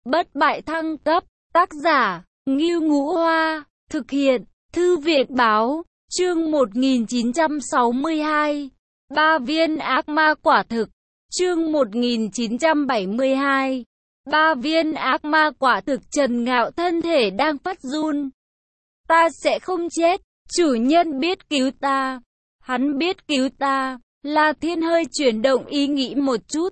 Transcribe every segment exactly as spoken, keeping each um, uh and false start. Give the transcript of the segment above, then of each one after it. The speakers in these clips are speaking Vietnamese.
Bất bại thăng cấp, tác giả, Ngưu Ngũ Hoa, thực hiện, Thư viện Báo, chương một nghìn chín trăm sáu mươi hai, ba viên ác ma quả thực, chương một nghìn chín trăm bảy mươi hai, ba viên ác ma quả thực. Trần Ngạo thân thể đang phát run. Ta sẽ không chết, chủ nhân biết cứu ta, hắn biết cứu ta. La Thiên hơi chuyển động ý nghĩ một chút,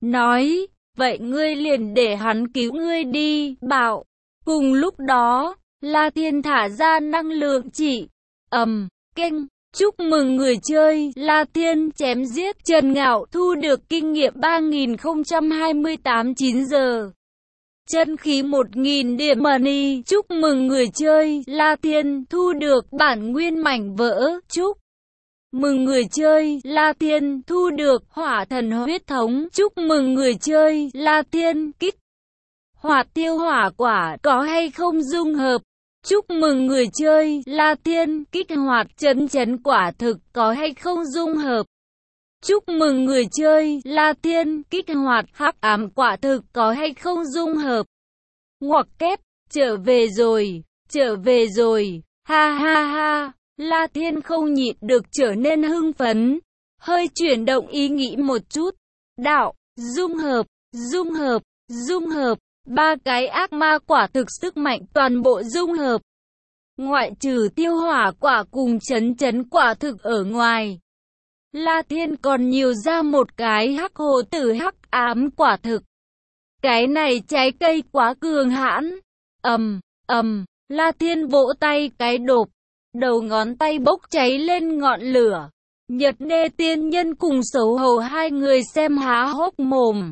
nói, vậy ngươi liền để hắn cứu ngươi đi, bảo. Cùng lúc đó, La Thiên thả ra năng lượng chỉ, ầm, um, keng, chúc mừng người chơi, La Thiên chém giết Trần Ngạo thu được kinh nghiệm ba nghìn không trăm hai mươi tám chín giờ. Chân khí một nghìn điểm money, chúc mừng người chơi, La Thiên thu được bản nguyên mảnh vỡ, chúc mừng người chơi, La Thiên thu được hỏa thần huyết thống, chúc mừng người chơi, La Thiên kích hoạt tiêu hỏa quả có hay không dung hợp, chúc mừng người chơi, La Thiên kích hoạt chấn chấn quả thực có hay không dung hợp, chúc mừng người chơi, La Thiên kích hoạt hắc ám quả thực có hay không dung hợp. Ngoặc kép, trở về rồi, trở về rồi, ha ha ha. La Thiên không nhịn được trở nên hưng phấn, hơi chuyển động ý nghĩ một chút. Đạo, dung hợp, dung hợp, dung hợp, ba cái ác ma quả thực sức mạnh toàn bộ dung hợp. Ngoại trừ tiêu hỏa quả cùng chấn chấn quả thực ở ngoài, La Thiên còn nhiều ra một cái hắc hồ tử hắc ám quả thực. Cái này trái cây quá cường hãn. Ầm, ầm, La Thiên vỗ tay cái đột. Đầu ngón tay bốc cháy lên ngọn lửa. Nhật Nê tiên nhân cùng xấu hầu hai người xem há hốc mồm.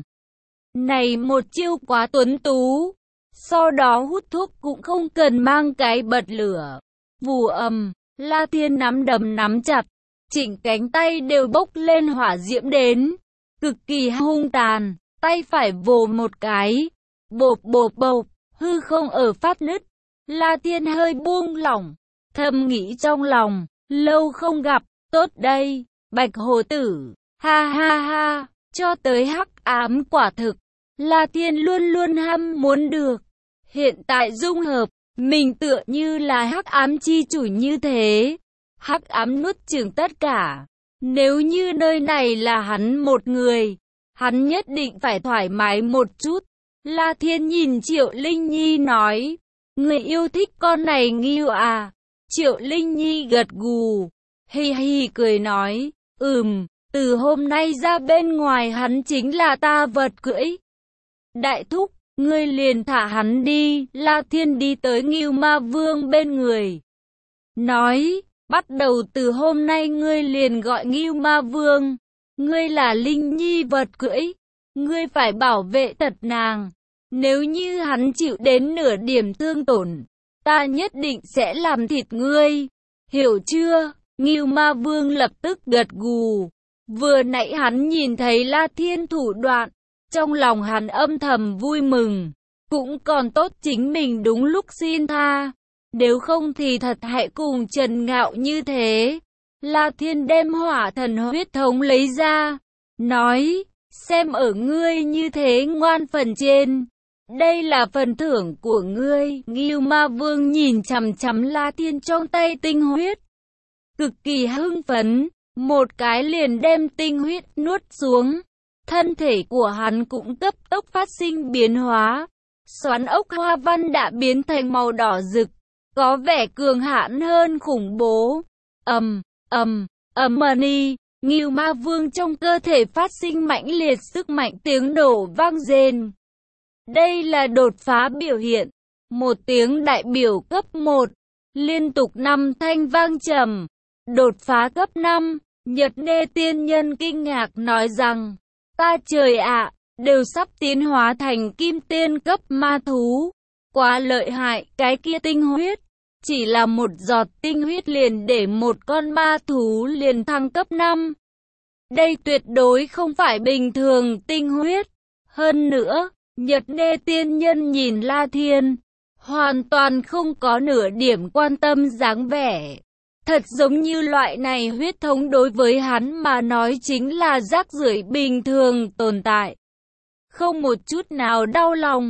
Này một chiêu quá tuấn tú. Sau đó hút thuốc cũng không cần mang cái bật lửa. Vù ầm, La Thiên nắm đấm nắm chặt. Chỉnh cánh tay đều bốc lên hỏa diễm đến. Cực kỳ hung tàn. Tay phải vồ một cái. Bộp bộp bộp, hư không ở phát nứt. La Thiên hơi buông lỏng. Thầm nghĩ trong lòng, lâu không gặp, tốt đây, bạch hồ tử, ha ha ha, cho tới hắc ám quả thực, La Thiên luôn luôn ham muốn được. Hiện tại dung hợp, mình tựa như là hắc ám chi chủ như thế, hắc ám nuốt chửng tất cả. Nếu như nơi này là hắn một người, hắn nhất định phải thoải mái một chút. La Thiên nhìn Triệu Linh Nhi nói, người yêu thích con này Ngưu à? Triệu Linh Nhi gật gù, hi hi cười nói, ừm, từ hôm nay ra bên ngoài hắn chính là ta vật cưỡi. Đại thúc, ngươi liền thả hắn đi. La Thiên đi tới Ngưu Ma Vương bên người, nói, bắt đầu từ hôm nay ngươi liền gọi Ngưu Ma Vương, ngươi là Linh Nhi vật cưỡi, ngươi phải bảo vệ thật nàng, nếu như hắn chịu đến nửa điểm thương tổn, ta nhất định sẽ làm thịt ngươi, hiểu chưa? Ngưu Ma Vương lập tức gật gù. Vừa nãy hắn nhìn thấy La Thiên thủ đoạn, trong lòng hắn âm thầm vui mừng, cũng còn tốt chính mình đúng lúc xin tha, nếu không thì thật hãy cùng Trần Ngạo như thế. La Thiên đem hỏa thần huyết thống lấy ra, nói, xem ở ngươi như thế ngoan phần trên, đây là phần thưởng của ngươi. Ngưu Ma Vương nhìn chằm chằm La Thiên trong tay tinh huyết, cực kỳ hưng phấn, một cái liền đem tinh huyết nuốt xuống. Thân thể của hắn cũng cấp tốc phát sinh biến hóa, xoắn ốc hoa văn đã biến thành màu đỏ rực, có vẻ cường hãn hơn khủng bố. Ầm, ầm, ầm money, Ngưu Ma Vương trong cơ thể phát sinh mãnh liệt sức mạnh, tiếng nổ vang rền. Đây là đột phá biểu hiện. Một tiếng đại biểu cấp một, liên tục năm thanh vang trầm. Đột phá cấp năm, Nhật Nê tiên nhân kinh ngạc nói rằng, ta trời ạ, đều sắp tiến hóa thành kim tiên cấp ma thú. Quá lợi hại, cái kia tinh huyết. Chỉ là một giọt tinh huyết liền để một con ma thú liền thăng cấp năm. Đây tuyệt đối không phải bình thường tinh huyết. Hơn nữa, Nhật Nê tiên nhân nhìn La Thiên, hoàn toàn không có nửa điểm quan tâm dáng vẻ. Thật giống như loại này huyết thống đối với hắn mà nói chính là rác rưởi bình thường tồn tại. Không một chút nào đau lòng.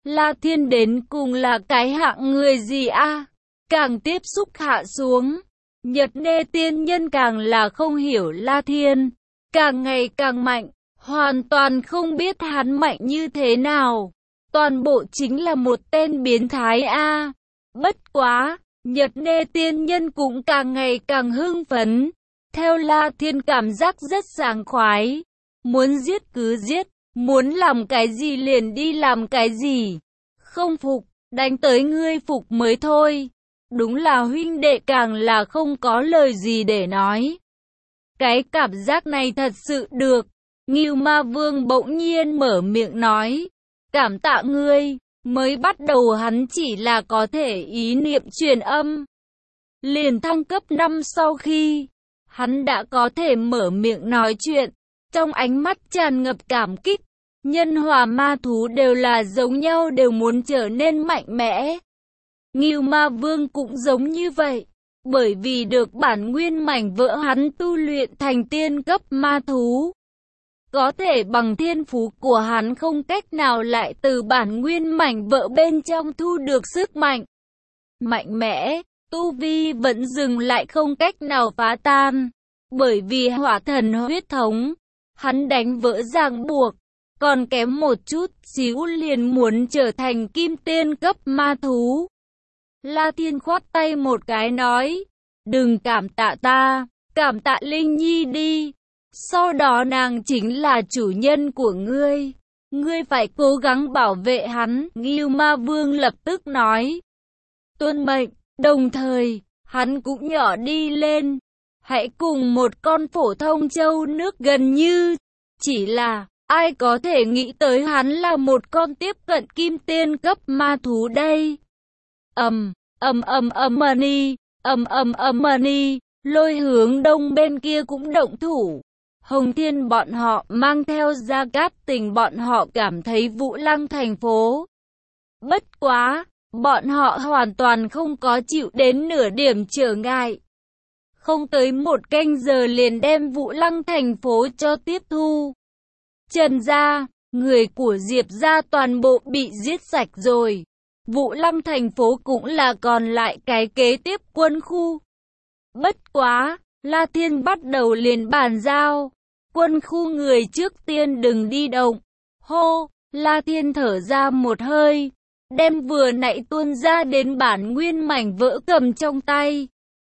La Thiên đến cùng là cái hạng người gì a? Càng tiếp xúc hạ xuống, Nhật Nê tiên nhân càng là không hiểu La Thiên, càng ngày càng mạnh, hoàn toàn không biết hắn mạnh như thế nào. Toàn bộ chính là một tên biến thái a. Bất quá, Nhật Nê tiên nhân cũng càng ngày càng hưng phấn. Theo La Thiên cảm giác rất sảng khoái. Muốn giết cứ giết, muốn làm cái gì liền đi làm cái gì. Không phục, đánh tới ngươi phục mới thôi. Đúng là huynh đệ càng là không có lời gì để nói. Cái cảm giác này thật sự được. Ngưu Ma Vương bỗng nhiên mở miệng nói. Cảm tạ ngươi. Mới bắt đầu hắn chỉ là có thể ý niệm truyền âm. Liền thăng cấp năm sau khi hắn đã có thể mở miệng nói chuyện. Trong ánh mắt tràn ngập cảm kích. Nhân hòa ma thú đều là giống nhau, đều muốn trở nên mạnh mẽ. Ngưu Ma Vương cũng giống như vậy. Bởi vì được bản nguyên mảnh vỡ hắn tu luyện thành tiên cấp ma thú. Có thể bằng thiên phú của hắn không cách nào lại từ bản nguyên mảnh vỡ bên trong thu được sức mạnh. Mạnh mẽ, tu vi vẫn dừng lại không cách nào phá tan. Bởi vì hỏa thần huyết thống, hắn đánh vỡ ràng buộc. Còn kém một chút xíu liền muốn trở thành kim tiên cấp ma thú. La Thiên khoát tay một cái nói, đừng cảm tạ ta, cảm tạ Linh Nhi đi. Sau đó nàng chính là chủ nhân của ngươi. Ngươi phải cố gắng bảo vệ hắn. Ngưu Ma Vương lập tức nói, tuân mệnh. Đồng thời, hắn cũng nhỏ đi lên. Hãy cùng một con phổ thông trâu nước gần như. Chỉ là, ai có thể nghĩ tới hắn là một con tiếp cận kim tiên cấp ma thú đây. Ầm, ầm ầm ầm mani, ầm ầm ầm mani, Lôi Hướng Đông bên kia cũng động thủ. Hồng Thiên bọn họ mang theo Gia Cát Tình bọn họ cảm thấy Vũ Lăng thành phố. Bất quá, bọn họ hoàn toàn không có chịu đến nửa điểm trở ngại. Không tới một canh giờ liền đem Vũ Lăng thành phố cho tiếp thu. Trần gia, người của Diệp gia toàn bộ bị giết sạch rồi. Vũ Lăng thành phố cũng là còn lại cái kế tiếp quân khu. Bất quá, La Thiên bắt đầu liền bàn giao. Quân khu người trước tiên đừng đi động. Hô, La Thiên thở ra một hơi. Đem vừa nãy tuôn ra đến bản nguyên mảnh vỡ cầm trong tay.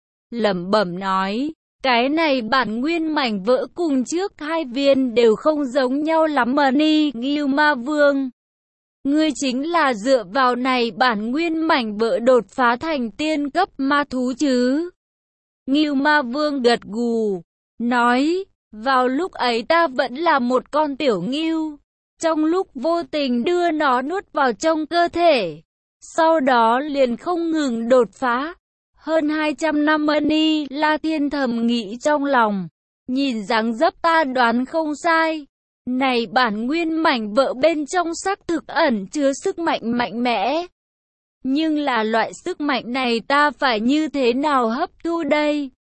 Lẩm bẩm nói, cái này bản nguyên mảnh vỡ cùng trước hai viên đều không giống nhau lắm mà ni. Ngưu Ma Vương, ngươi chính là dựa vào này bản nguyên mảnh vỡ đột phá thành tiên cấp ma thú chứ? Ngưu Ma Vương gật gù, nói, vào lúc ấy ta vẫn là một con tiểu ngưu. Trong lúc vô tình đưa nó nuốt vào trong cơ thể. Sau đó liền không ngừng đột phá. Hơn hai trăm năm ni. La Thiên thầm nghĩ trong lòng. Nhìn dáng dấp ta đoán không sai. Này bản nguyên mảnh vỡ bên trong xác thực ẩn chứa sức mạnh mạnh mẽ. Nhưng là loại sức mạnh này ta phải như thế nào hấp thu đây?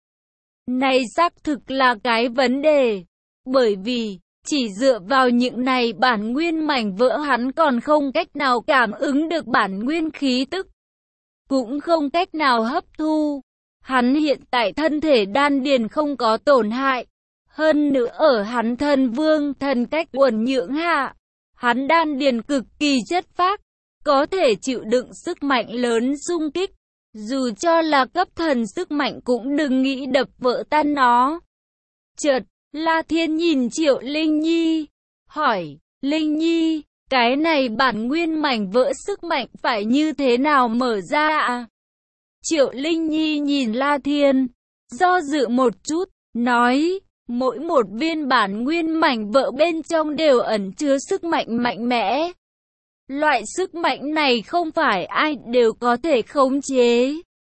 Này xác thực là cái vấn đề. Bởi vì, chỉ dựa vào những này bản nguyên mảnh vỡ hắn còn không cách nào cảm ứng được bản nguyên khí tức. Cũng không cách nào hấp thu. Hắn hiện tại thân thể đan điền không có tổn hại. Hơn nữa ở hắn thần vương thần cách uẩn nhưỡng hạ. Hắn đan điền cực kỳ chất phác. Có thể chịu đựng sức mạnh lớn xung kích. Dù cho là cấp thần sức mạnh cũng đừng nghĩ đập vỡ tan nó. Chợt, La Thiên nhìn Triệu Linh Nhi. Hỏi, Linh Nhi, cái này bản nguyên mảnh vỡ sức mạnh phải như thế nào mở ra ạ? Triệu Linh Nhi nhìn La Thiên, do dự một chút, nói, mỗi một viên bản nguyên mảnh vỡ bên trong đều ẩn chứa sức mạnh mạnh mẽ. Loại sức mạnh này không phải ai đều có thể khống chế.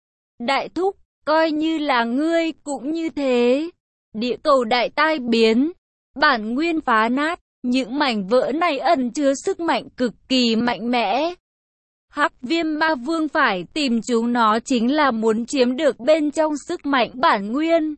Đại thúc, coi như là ngươi cũng như thế. Địa cầu đại tai biến, bản nguyên phá nát, những mảnh vỡ này ẩn chứa sức mạnh cực kỳ mạnh mẽ. Hắc Viêm Ma Vương phải tìm chúng nó chính là muốn chiếm được bên trong sức mạnh bản nguyên.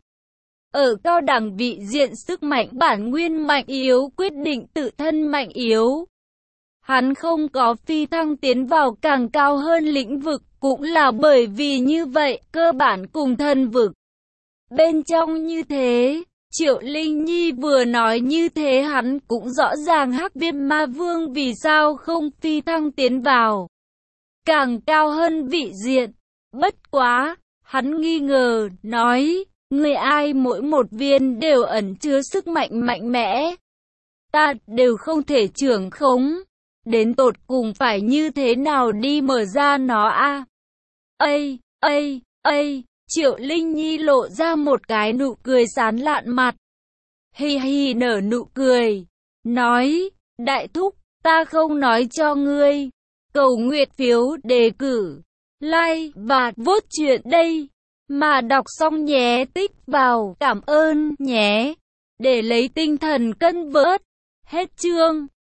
Ở cao đẳng vị diện sức mạnh bản nguyên mạnh yếu quyết định tự thân mạnh yếu. hắn không có phi thăng tiến vào càng cao hơn lĩnh vực, cũng là bởi vì như vậy, cơ bản cùng thần vực. Bên trong như thế, Triệu Linh Nhi vừa nói như thế hắn cũng rõ ràng Hắc Viêm Ma Vương vì sao không phi thăng tiến vào càng cao hơn vị diện. Bất quá, hắn nghi ngờ, nói, người ai mỗi một viên đều ẩn chứa sức mạnh mạnh mẽ. Ta đều không thể trưởng khống. Đến tột cùng phải như thế nào đi mở ra nó a? À? Ây, ây, ây, Triệu Linh Nhi lộ ra một cái nụ cười sán lạn mặt. Hi hi nở nụ cười. Nói, đại thúc, ta không nói cho ngươi. Cầu nguyện phiếu đề cử, like và vote chuyện đây. Mà đọc xong nhé tích vào, cảm ơn nhé. Để lấy tinh thần cân bớt. Hết chương.